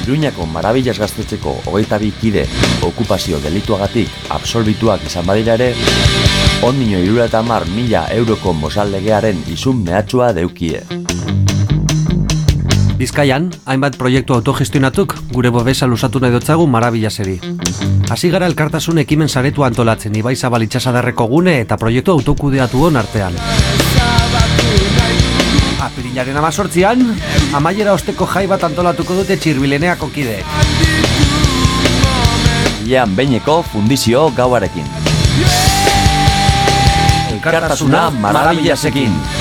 Iruñako Marabillas gaztetxeko 22 kide okupazio delituagatik absolbituak izan badira ere, ondino 70.000 euroko mozallegearen izun mehatxua deukie. Bizkaian, hainbat proiektu autogestionatuk gure bobesa lusatu nahi dotzagu Marabillaseri. Hasi gara elkartasun ekimen saretu antolatzen Ibai Zabal itxasadarreko gune eta proiektu autokudeatu hon artean. Apirilaren 18an, amaiera osteko jai bat antolatuko dute Txirbileneako kideek. Hilean behineko fundizio gauarekin. Elkartasuna Marabillasekin.